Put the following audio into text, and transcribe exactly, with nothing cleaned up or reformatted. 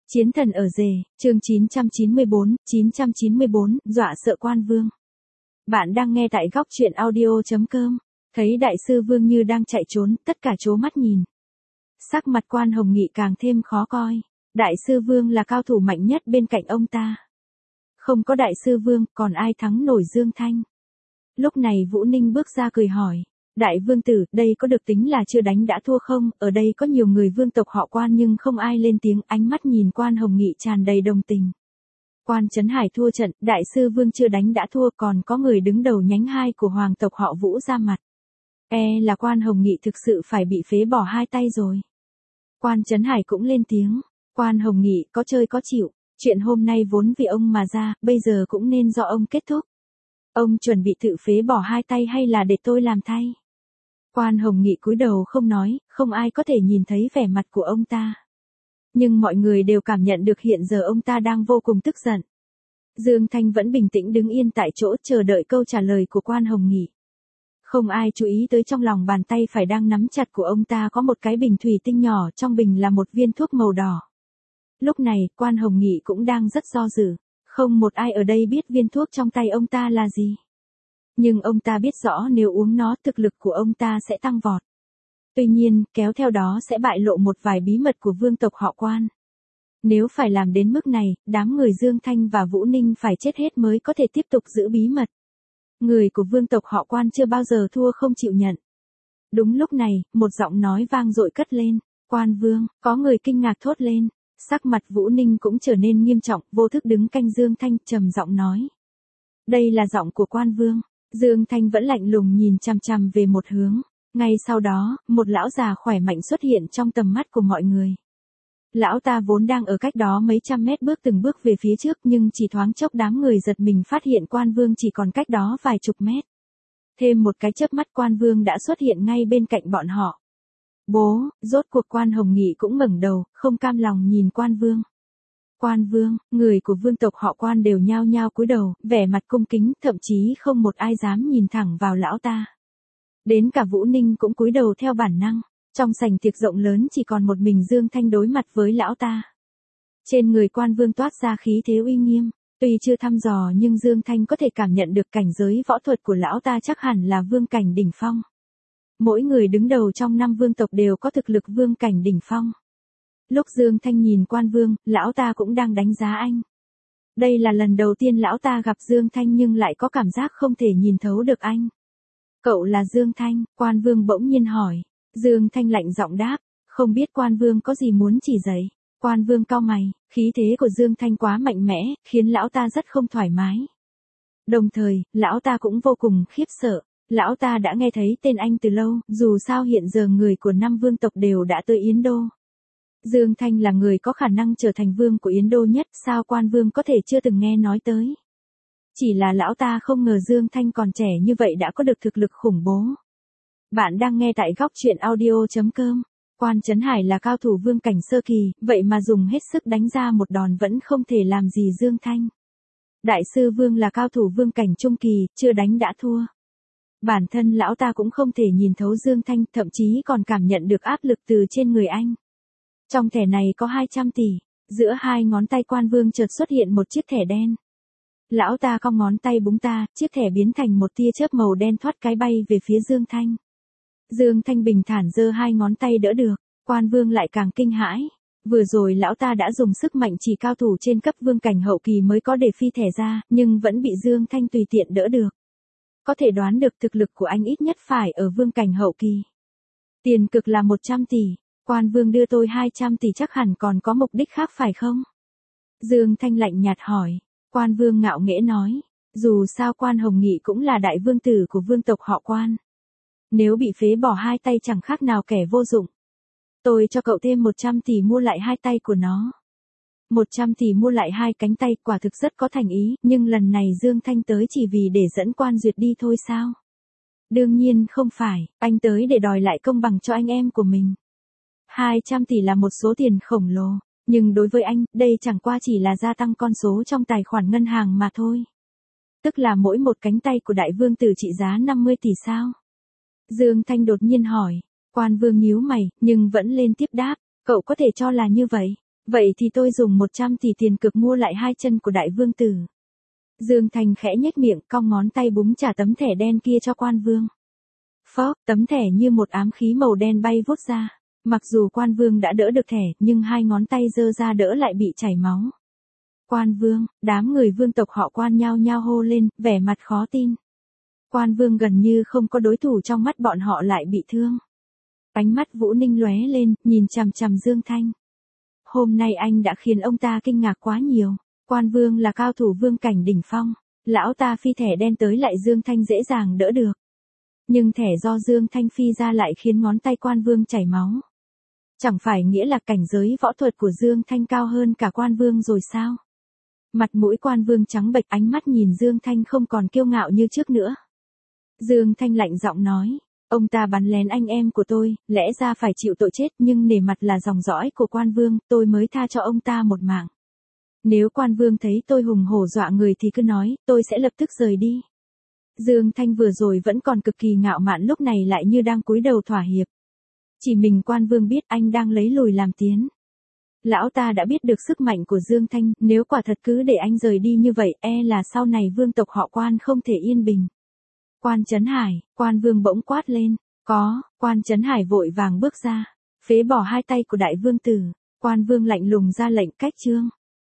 Chiến thần ở rể, chương chín trăm chín mươi bốn, chín trăm chín mươi bốn, dọa sợ quan vương. Bạn đang nghe tại góc truyện audio chấm com. Thấy đại sư Vương như đang chạy trốn, tất cả trố mắt nhìn. Sắc mặt Quan Hồng Nghị càng thêm khó coi. Đại sư Vương là cao thủ mạnh nhất bên cạnh ông ta. Không có đại sư Vương, còn ai thắng nổi Dương Thanh? Lúc này Vũ Ninh bước ra cười hỏi. Đại vương tử, đây có được tính là chưa đánh đã thua không? Ở đây có nhiều người vương tộc họ Quan nhưng không ai lên tiếng, ánh mắt nhìn Quan Hồng Nghị tràn đầy đồng tình. Quan Trấn Hải thua trận, đại sư Vương chưa đánh đã thua, còn có người đứng đầu nhánh hai của hoàng tộc họ Vũ ra mặt. E là Quan Hồng Nghị thực sự phải bị phế bỏ hai tay rồi. Quan Trấn Hải cũng lên tiếng. Quan Hồng Nghị có chơi có chịu, chuyện hôm nay vốn vì ông mà ra, bây giờ cũng nên do ông kết thúc. Ông chuẩn bị tự phế bỏ hai tay hay là để tôi làm thay? Quan Hồng Nghị cúi đầu không nói, không ai có thể nhìn thấy vẻ mặt của ông ta. Nhưng mọi người đều cảm nhận được hiện giờ ông ta đang vô cùng tức giận. Dương Thanh vẫn bình tĩnh đứng yên tại chỗ chờ đợi câu trả lời của Quan Hồng Nghị. Không ai chú ý tới trong lòng bàn tay phải đang nắm chặt của ông ta có một cái bình thủy tinh nhỏ, trong bình là một viên thuốc màu đỏ. Lúc này, Quan Hồng Nghị cũng đang rất do dự. Không một ai ở đây biết viên thuốc trong tay ông ta là gì. Nhưng ông ta biết rõ nếu uống nó thực lực của ông ta sẽ tăng vọt. Tuy nhiên, kéo theo đó sẽ bại lộ một vài bí mật của vương tộc họ Quan. Nếu phải làm đến mức này, đám người Dương Thanh và Vũ Ninh phải chết hết mới có thể tiếp tục giữ bí mật. Người của vương tộc họ Quan chưa bao giờ thua không chịu nhận. Đúng lúc này, một giọng nói vang dội cất lên. Quan vương, có người kinh ngạc thốt lên. Sắc mặt Vũ Ninh cũng trở nên nghiêm trọng, vô thức đứng canh Dương Thanh, trầm giọng nói. Đây là giọng của Quan vương. Dương Thanh vẫn lạnh lùng nhìn chằm chằm về một hướng. Ngay sau đó, một lão già khỏe mạnh xuất hiện trong tầm mắt của mọi người. Lão ta vốn đang ở cách đó mấy trăm mét bước từng bước về phía trước, nhưng chỉ thoáng chốc đám người giật mình phát hiện Quan vương chỉ còn cách đó vài chục mét. Thêm một cái chớp mắt Quan vương đã xuất hiện ngay bên cạnh bọn họ. Bố, rốt cuộc Quan Hồng Nghị cũng ngẩng đầu, không cam lòng nhìn Quan vương. Quan vương, người của vương tộc họ Quan đều nhao nhao cúi đầu, vẻ mặt cung kính, thậm chí không một ai dám nhìn thẳng vào lão ta. Đến cả Vũ Ninh cũng cúi đầu theo bản năng. Trong sảnh tiệc rộng lớn chỉ còn một mình Dương Thanh đối mặt với lão ta. Trên người Quan vương toát ra khí thế uy nghiêm. Tuy chưa thăm dò nhưng Dương Thanh có thể cảm nhận được cảnh giới võ thuật của lão ta chắc hẳn là vương cảnh đỉnh phong. Mỗi người đứng đầu trong năm vương tộc đều có thực lực vương cảnh đỉnh phong. Lúc Dương Thanh nhìn Quan vương, lão ta cũng đang đánh giá anh. Đây là lần đầu tiên lão ta gặp Dương Thanh nhưng lại có cảm giác không thể nhìn thấu được anh. Cậu là Dương Thanh, Quan vương bỗng nhiên hỏi. Dương Thanh lạnh giọng đáp, không biết Quan vương có gì muốn chỉ dạy. Quan vương cau mày, khí thế của Dương Thanh quá mạnh mẽ, khiến lão ta rất không thoải mái. Đồng thời, lão ta cũng vô cùng khiếp sợ. Lão ta đã nghe thấy tên anh từ lâu, dù sao hiện giờ người của năm vương tộc đều đã tới Yến Đô. Dương Thanh là người có khả năng trở thành vương của Yến Đô nhất, sao Quan vương có thể chưa từng nghe nói tới. Chỉ là lão ta không ngờ Dương Thanh còn trẻ như vậy đã có được thực lực khủng bố. Bạn đang nghe tại góc truyện audio chấm com. Quan Trấn Hải là cao thủ vương cảnh sơ kỳ, vậy mà dùng hết sức đánh ra một đòn vẫn không thể làm gì Dương Thanh. Đại sư Vương là cao thủ vương cảnh trung kỳ, chưa đánh đã thua. Bản thân lão ta cũng không thể nhìn thấu Dương Thanh, thậm chí còn cảm nhận được áp lực từ trên người anh. Trong thẻ này có hai trăm tỷ, giữa hai ngón tay Quan vương chợt xuất hiện một chiếc thẻ đen. Lão ta cong ngón tay búng ta, chiếc thẻ biến thành một tia chớp màu đen thoát cái bay về phía Dương Thanh. Dương Thanh bình thản giơ hai ngón tay đỡ được, Quan vương lại càng kinh hãi. Vừa rồi lão ta đã dùng sức mạnh chỉ cao thủ trên cấp vương cảnh hậu kỳ mới có để phi thẻ ra, nhưng vẫn bị Dương Thanh tùy tiện đỡ được. Có thể đoán được thực lực của anh ít nhất phải ở vương cảnh hậu kỳ. Tiền cực là một trăm tỷ, Quan vương đưa tôi hai trăm tỷ chắc hẳn còn có mục đích khác phải không? Dương Thanh lạnh nhạt hỏi. Quan vương ngạo nghễ nói, dù sao Quan Hồng Nghị cũng là đại vương tử của vương tộc họ Quan. Nếu bị phế bỏ hai tay chẳng khác nào kẻ vô dụng. Tôi cho cậu thêm một trăm tỷ mua lại hai tay của nó. một trăm tỷ mua lại hai cánh tay, quả thực rất có thành ý, nhưng lần này Dương Thanh tới chỉ vì để dẫn Quan Duyệt đi thôi sao? Đương nhiên không phải, anh tới để đòi lại công bằng cho anh em của mình. hai trăm tỷ là một số tiền khổng lồ, nhưng đối với anh, đây chẳng qua chỉ là gia tăng con số trong tài khoản ngân hàng mà thôi. Tức là mỗi một cánh tay của đại vương tử trị giá năm mươi tỷ sao? Dương Thanh đột nhiên hỏi. Quan vương nhíu mày, nhưng vẫn lên tiếp đáp, cậu có thể cho là như vậy. Vậy thì tôi dùng một trăm tỷ tiền cược mua lại hai chân của đại vương tử. Dương Thanh khẽ nhếch miệng, cong ngón tay búng trả tấm thẻ đen kia cho quan vương. Phó, tấm thẻ như một ám khí màu đen bay vút ra. Mặc dù quan vương đã đỡ được thẻ, nhưng hai ngón tay giơ ra đỡ lại bị chảy máu. Quan vương, đám người vương tộc họ Quan nhao nhao hô lên, vẻ mặt khó tin. Quan vương gần như không có đối thủ trong mắt bọn họ lại bị thương. Ánh mắt Vũ Ninh lóe lên, nhìn chằm chằm Dương Thanh. Hôm nay anh đã khiến ông ta kinh ngạc quá nhiều. Quan vương là cao thủ vương cảnh đỉnh phong. Lão ta phi thẻ đen tới lại Dương Thanh dễ dàng đỡ được. Nhưng thẻ do Dương Thanh phi ra lại khiến ngón tay quan vương chảy máu. Chẳng phải nghĩa là cảnh giới võ thuật của Dương Thanh cao hơn cả quan vương rồi sao? Mặt mũi quan vương trắng bệch, ánh mắt nhìn Dương Thanh không còn kiêu ngạo như trước nữa. Dương Thanh lạnh giọng nói, ông ta bắn lén anh em của tôi, lẽ ra phải chịu tội chết, nhưng nể mặt là dòng dõi của quan vương, tôi mới tha cho ông ta một mạng. Nếu quan vương thấy tôi hùng hổ dọa người thì cứ nói, tôi sẽ lập tức rời đi. Dương Thanh vừa rồi vẫn còn cực kỳ ngạo mạn, lúc này lại như đang cúi đầu thỏa hiệp. Chỉ mình quan vương biết anh đang lấy lùi làm tiến. Lão ta đã biết được sức mạnh của Dương Thanh, nếu quả thật cứ để anh rời đi như vậy, e là sau này vương tộc họ Quan không thể yên bình. Quan Chấn Hải, quan vương bỗng quát lên, có, quan Chấn Hải vội vàng bước ra, phế bỏ hai tay của đại vương tử, quan vương lạnh lùng ra lệnh cách trương.